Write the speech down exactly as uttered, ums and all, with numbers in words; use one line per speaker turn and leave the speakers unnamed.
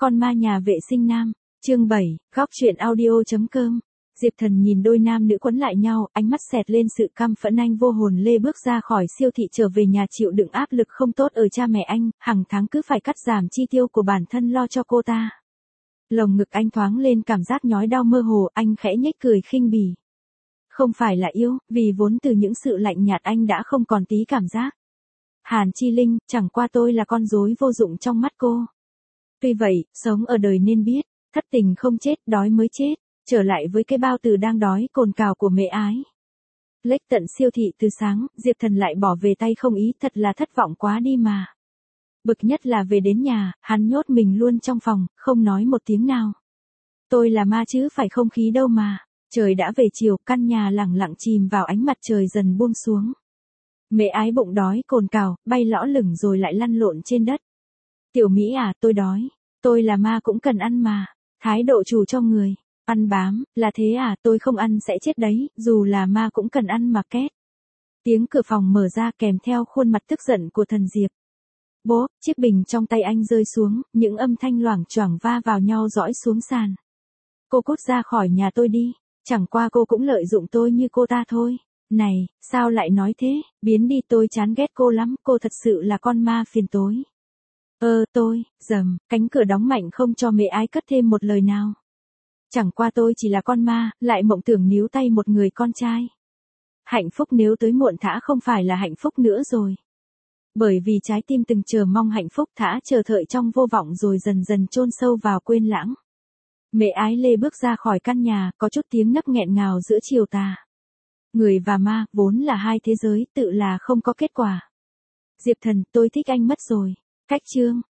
Con ma nhà vệ sinh nam. Chương bảy, góc truyện audio chấm com. Diệp Thần nhìn đôi nam nữ quấn lại nhau, ánh mắt xẹt lên sự căm phẫn. Anh vô hồn lê bước ra khỏi siêu thị trở về nhà chịu đựng áp lực không tốt ở cha mẹ anh, hàng tháng cứ phải cắt giảm chi tiêu của bản thân lo cho cô ta. Lồng ngực anh thoáng lên cảm giác nhói đau mơ hồ, anh khẽ nhếch cười khinh bỉ. Không phải là yêu, vì vốn từ những sự lạnh nhạt anh đã không còn tí cảm giác. Hàn Chi Linh, chẳng qua tôi là con rối vô dụng trong mắt cô. Tuy vậy, sống ở đời nên biết, thất tình không chết, đói mới chết. Trở lại với cái bao tử đang đói cồn cào của mẹ ái. Lếch tận siêu thị từ sáng, Diệp Thần lại bỏ về tay không ý, thật là thất vọng quá đi mà. Bực nhất là về đến nhà, hắn nhốt mình luôn trong phòng, không nói một tiếng nào. Tôi là ma chứ phải không khí đâu mà. Trời đã về chiều, căn nhà lẳng lặng chìm vào ánh mặt trời dần buông xuống. Mẹ ái bụng đói cồn cào, bay lõ lửng rồi lại lăn lộn trên đất. Tiểu Mỹ à, tôi đói. Tôi là ma cũng cần ăn mà. Thái độ chủ cho người. Ăn bám, là thế à, tôi không ăn sẽ chết đấy, dù là ma cũng cần ăn mà két. Tiếng cửa phòng mở ra kèm theo khuôn mặt tức giận của thần Diệp. Bố, chiếc bình trong tay anh rơi xuống, những âm thanh loảng choảng va vào nhau dõi xuống sàn. Cô cút ra khỏi nhà tôi đi, chẳng qua cô cũng lợi dụng tôi như cô ta thôi. Này, sao lại nói thế, biến đi tôi chán ghét cô lắm, cô thật sự là con ma phiền tối. Ơ tôi, dầm, cánh cửa đóng mạnh không cho mẹ ái cất thêm một lời nào. Chẳng qua tôi chỉ là con ma, lại mộng tưởng níu tay một người con trai. Hạnh phúc nếu tới muộn thả không phải là hạnh phúc nữa rồi. Bởi vì trái tim từng chờ mong hạnh phúc thả chờ đợi trong vô vọng rồi dần dần chôn sâu vào quên lãng. Mẹ ái lê bước ra khỏi căn nhà, có chút tiếng nấc nghẹn ngào giữa chiều tà. Người và ma, vốn là hai thế giới, tự là không có kết quả. Diệp Thần, tôi thích anh mất rồi. Cách chương.